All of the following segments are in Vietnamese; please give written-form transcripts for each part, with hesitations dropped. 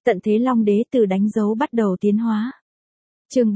Tận thế Long Đế từ đánh dấu bắt đầu tiến hóa. Chương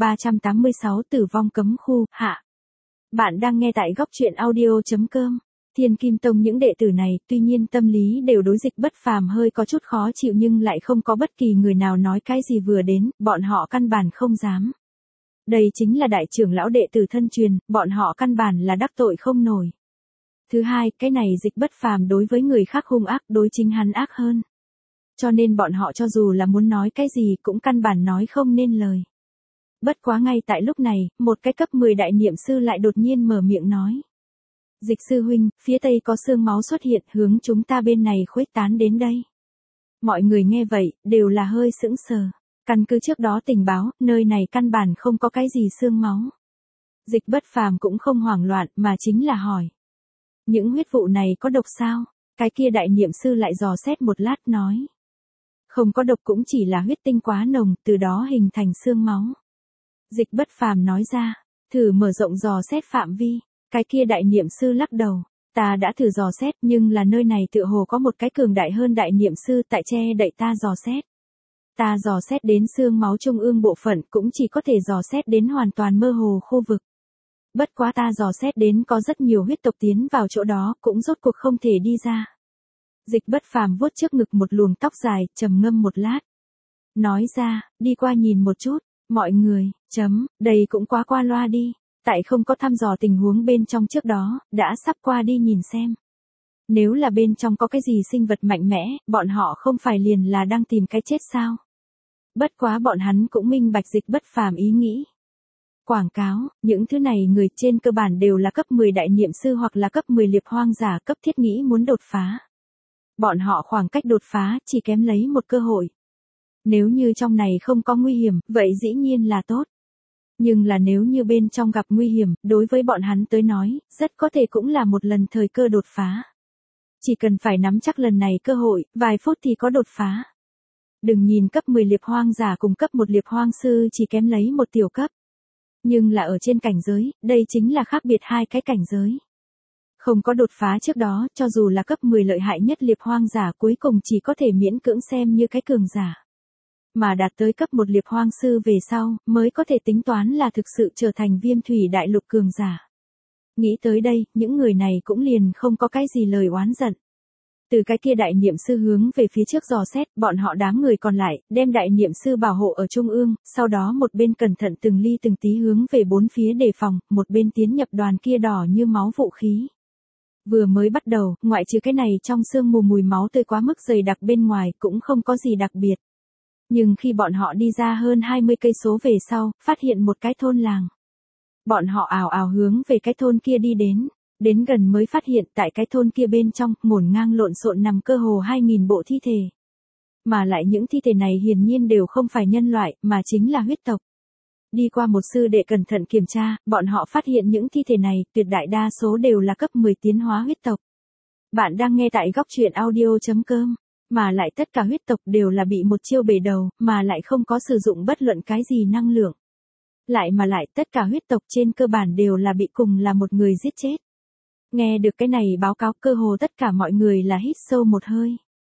386 Tử vong cấm khu, hạ. Bạn đang nghe tại góc truyện audio.com. Thiên Kim Tông những đệ tử này, tuy nhiên tâm lý đều đối Dịch Bất Phàm hơi có chút khó chịu nhưng lại không có bất kỳ người nào nói cái gì vừa đến, bọn họ căn bản không dám. Đây chính là đại trưởng lão đệ tử thân truyền, bọn họ căn bản là đắc tội không nổi. Thứ hai, cái này Dịch Bất Phàm đối với người khác hung ác, đối chính hắn ác hơn. Cho nên bọn họ cho dù là muốn nói cái gì cũng căn bản nói không nên lời. Bất quá ngay tại lúc này, một cái cấp 10 đại niệm sư lại đột nhiên mở miệng nói. Dịch sư huynh, phía tây có xương máu xuất hiện hướng chúng ta bên này khuếch tán đến đây. Mọi người nghe vậy, đều là hơi sững sờ. Căn cứ trước đó tình báo, nơi này căn bản không có cái gì xương máu. Dịch Bất Phàm cũng không hoảng loạn mà chính là hỏi. Những huyết vụ này có độc sao? Cái kia đại niệm sư lại dò xét một lát nói. Không có độc cũng chỉ là huyết tinh quá nồng, từ đó hình thành xương máu. Dịch Bất Phàm nói ra, thử mở rộng dò xét phạm vi. Cái kia đại niệm sư lắc đầu, ta đã thử dò xét nhưng là nơi này tựa hồ có một cái cường đại hơn đại niệm sư tại che đậy ta dò xét. Ta dò xét đến xương máu trung ương bộ phận cũng chỉ có thể dò xét đến hoàn toàn mơ hồ khu vực. Bất quá ta dò xét đến có rất nhiều huyết tộc tiến vào chỗ đó cũng rốt cuộc không thể đi ra. Dịch Bất Phàm vuốt trước ngực một luồng tóc dài, trầm ngâm một lát. Nói ra, đi qua nhìn một chút, mọi người, đây cũng quá qua loa đi. Tại không có thăm dò tình huống bên trong trước đó, đã sắp qua đi nhìn xem. Nếu là bên trong có cái gì sinh vật mạnh mẽ, bọn họ không phải liền là đang tìm cái chết sao? Bất quá bọn hắn cũng minh bạch Dịch Bất Phàm ý nghĩ. Quảng cáo, những thứ này người trên cơ bản đều là cấp 10 đại niệm sư hoặc là cấp 10 liệp hoang giả cấp thiết nghĩ muốn đột phá. Bọn họ khoảng cách đột phá chỉ kém lấy một cơ hội. Nếu như trong này không có nguy hiểm, vậy dĩ nhiên là tốt. Nhưng là nếu như bên trong gặp nguy hiểm, đối với bọn hắn tới nói, rất có thể cũng là một lần thời cơ đột phá. Chỉ cần phải nắm chắc lần này cơ hội, vài phút thì có đột phá. Đừng nhìn cấp 10 liệp hoang giả cùng cấp 1 liệp hoang sư chỉ kém lấy một tiểu cấp. Nhưng là ở trên cảnh giới, đây chính là khác biệt hai cái cảnh giới. Không có đột phá trước đó, cho dù là cấp 10 lợi hại nhất liệp hoang giả cuối cùng chỉ có thể miễn cưỡng xem như cái cường giả. Mà đạt tới cấp 1 liệp hoang sư về sau, mới có thể tính toán là thực sự trở thành Viêm Thủy Đại Lục cường giả. Nghĩ tới đây, những người này cũng liền không có cái gì lời oán giận. Từ cái kia đại niệm sư hướng về phía trước dò xét, bọn họ đám người còn lại, đem đại niệm sư bảo hộ ở trung ương, sau đó một bên cẩn thận từng ly từng tí hướng về bốn phía đề phòng, một bên tiến nhập đoàn kia đỏ như máu vũ khí. Vừa mới bắt đầu, ngoại trừ cái này trong sương mù mùi máu tươi quá mức dày đặc bên ngoài cũng không có gì đặc biệt. Nhưng khi bọn họ đi ra hơn 20 cây số về sau, phát hiện một cái thôn làng. Bọn họ ào ào hướng về cái thôn kia đi đến gần mới phát hiện tại cái thôn kia bên trong, ngổn ngang lộn xộn nằm cơ hồ 2.000 bộ thi thể. Mà lại những thi thể này hiển nhiên đều không phải nhân loại, mà chính là huyết tộc. Đi qua một sư đệ cẩn thận kiểm tra, bọn họ phát hiện những thi thể này, tuyệt đại đa số đều là cấp 10 tiến hóa huyết tộc. Bạn đang nghe tại góc truyện audio.com. Mà lại tất cả huyết tộc đều là bị một chiêu bể đầu, mà lại không có sử dụng bất luận cái gì năng lượng. Lại tất cả huyết tộc trên cơ bản đều là bị cùng là một người giết chết. Nghe được cái này báo cáo cơ hồ tất cả mọi người là hít sâu một hơi.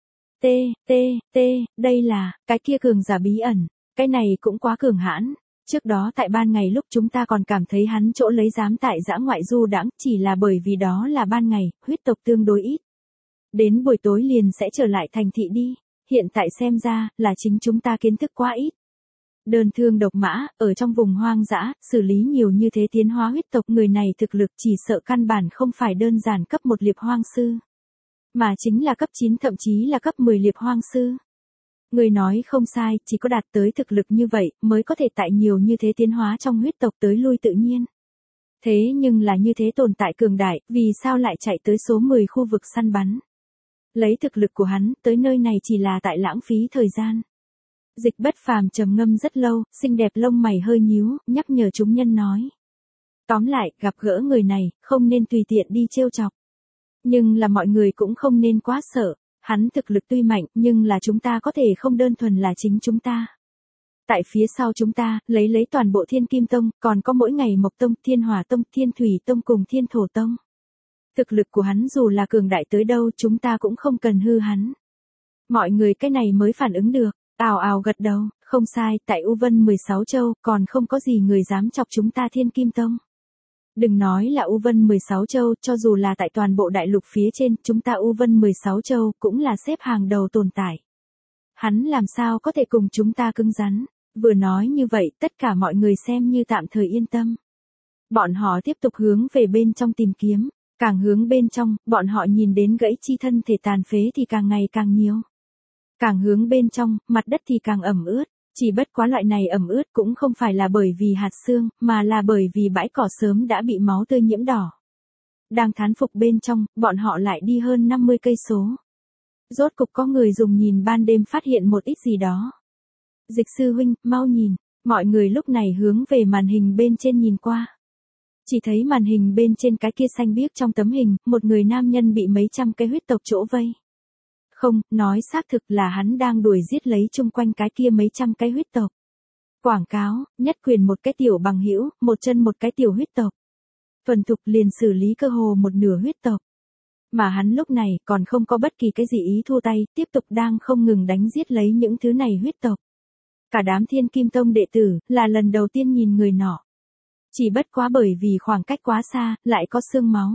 Đây là, cái kia cường giả bí ẩn, cái này cũng quá cường hãn. Trước đó tại ban ngày lúc chúng ta còn cảm thấy hắn chỗ lấy dám tại dã ngoại du đãng, chỉ là bởi vì đó là ban ngày, huyết tộc tương đối ít. Đến buổi tối liền sẽ trở lại thành thị đi, hiện tại xem ra là chính chúng ta kiến thức quá ít. Đơn thương độc mã, ở trong vùng hoang dã, xử lý nhiều như thế tiến hóa huyết tộc người này thực lực chỉ sợ căn bản không phải đơn giản cấp 1 liệp hoang sư. Mà chính là cấp 9 thậm chí là cấp 10 liệp hoang sư. Người nói không sai, chỉ có đạt tới thực lực như vậy mới có thể tại nhiều như thế tiến hóa trong huyết tộc tới lui tự nhiên. Thế nhưng là như thế tồn tại cường đại, vì sao lại chạy tới số 10 khu vực săn bắn? Lấy thực lực của hắn, tới nơi này chỉ là tại lãng phí thời gian. Dịch Bất Phàm trầm ngâm rất lâu, xinh đẹp lông mày hơi nhíu, nhắc nhở chúng nhân nói. Tóm lại, gặp gỡ người này, không nên tùy tiện đi trêu chọc. Nhưng là mọi người cũng không nên quá sợ, hắn thực lực tuy mạnh, nhưng là chúng ta có thể không đơn thuần là chính chúng ta. Tại phía sau chúng ta, lấy toàn bộ Thiên Kim Tông, còn có mỗi ngày Mộc Tông, Thiên Hỏa Tông, Thiên Thủy Tông cùng Thiên Thổ Tông. Thực lực của hắn dù là cường đại tới đâu chúng ta cũng không cần hư hắn. Mọi người cái này mới phản ứng được. Ào ào gật đầu, không sai, tại U Vân 16 châu, còn không có gì người dám chọc chúng ta Thiên Kim Tông. Đừng nói là U Vân 16 châu, cho dù là tại toàn bộ đại lục phía trên, chúng ta U Vân 16 châu cũng là xếp hàng đầu tồn tại. Hắn làm sao có thể cùng chúng ta cứng rắn. Vừa nói như vậy, tất cả mọi người xem như tạm thời yên tâm. Bọn họ tiếp tục hướng về bên trong tìm kiếm, càng hướng bên trong, bọn họ nhìn đến gãy chi thân thể tàn phế thì càng ngày càng nhiều. Càng hướng bên trong, mặt đất thì càng ẩm ướt, chỉ bất quá loại này ẩm ướt cũng không phải là bởi vì hạt xương, mà là bởi vì bãi cỏ sớm đã bị máu tươi nhiễm đỏ. Đang thán phục bên trong, bọn họ lại đi hơn 50 cây số. Rốt cục có người dùng nhìn ban đêm phát hiện một ít gì đó. Dịch sư huynh, mau nhìn, mọi người lúc này hướng về màn hình bên trên nhìn qua. Chỉ thấy màn hình bên trên cái kia xanh biếc trong tấm hình, một người nam nhân bị mấy trăm cái huyết tộc chỗ vây. Không, nói xác thực là hắn đang đuổi giết lấy chung quanh cái kia mấy trăm cái huyết tộc. Quảng cáo, nhất quyền một cái tiểu bằng hữu, một chân một cái tiểu huyết tộc. Thuần thục liền xử lý cơ hồ một nửa huyết tộc. Mà hắn lúc này còn không có bất kỳ cái gì ý thua tay, tiếp tục đang không ngừng đánh giết lấy những thứ này huyết tộc. Cả đám Thiên Kim Tông đệ tử, là lần đầu tiên nhìn người nọ. Chỉ bất quá bởi vì khoảng cách quá xa, lại có xương máu.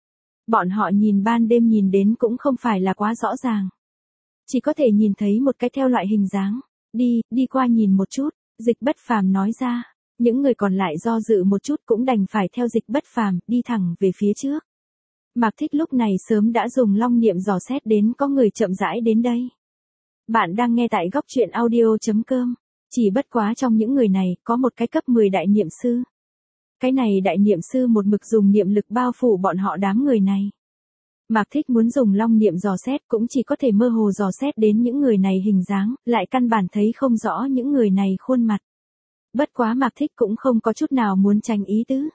Bọn họ nhìn ban đêm nhìn đến cũng không phải là quá rõ ràng. Chỉ có thể nhìn thấy một cái theo loại hình dáng. Đi qua nhìn một chút, Dịch Bất Phàm nói ra. Những người còn lại do dự một chút cũng đành phải theo Dịch Bất Phàm, đi thẳng về phía trước. Mạc Thích lúc này sớm đã dùng long niệm dò xét đến có người chậm rãi đến đây. Bạn đang nghe tại góc truyện audio.com. Chỉ bất quá trong những người này, có một cái cấp 10 đại niệm sư. Cái này đại niệm sư một mực dùng niệm lực bao phủ bọn họ đám người này. Mạc Thích muốn dùng long niệm dò xét cũng chỉ có thể mơ hồ dò xét đến những người này hình dáng, lại căn bản thấy không rõ những người này khuôn mặt. Bất quá Mạc Thích cũng không có chút nào muốn tránh ý tứ.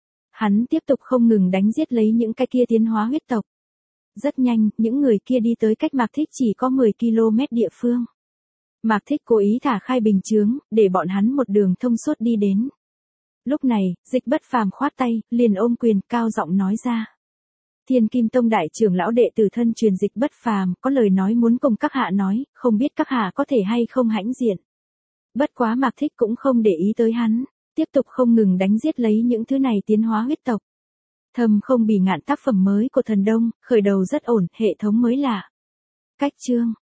Hắn tiếp tục không ngừng đánh giết lấy những cái kia tiến hóa huyết tộc. Rất nhanh, những người kia đi tới cách Mạc Thích chỉ có 10 km địa phương. Mạc Thích cố ý thả khai bình chướng, để bọn hắn một đường thông suốt đi đến. Lúc này, Dịch Bất Phàm khoát tay, liền ôm quyền cao giọng nói ra. Thiên Kim Tông đại trưởng lão đệ tử thân truyền Dịch Bất Phàm có lời nói muốn cùng các hạ nói, không biết các hạ có thể hay không hãnh diện. Bất quá Mạc Thích cũng không để ý tới hắn, tiếp tục không ngừng đánh giết lấy những thứ này tiến hóa huyết tộc. Thầm không bỉ ngạn tác phẩm mới của thần Đông, khởi đầu rất ổn, hệ thống mới lạ. Cách chương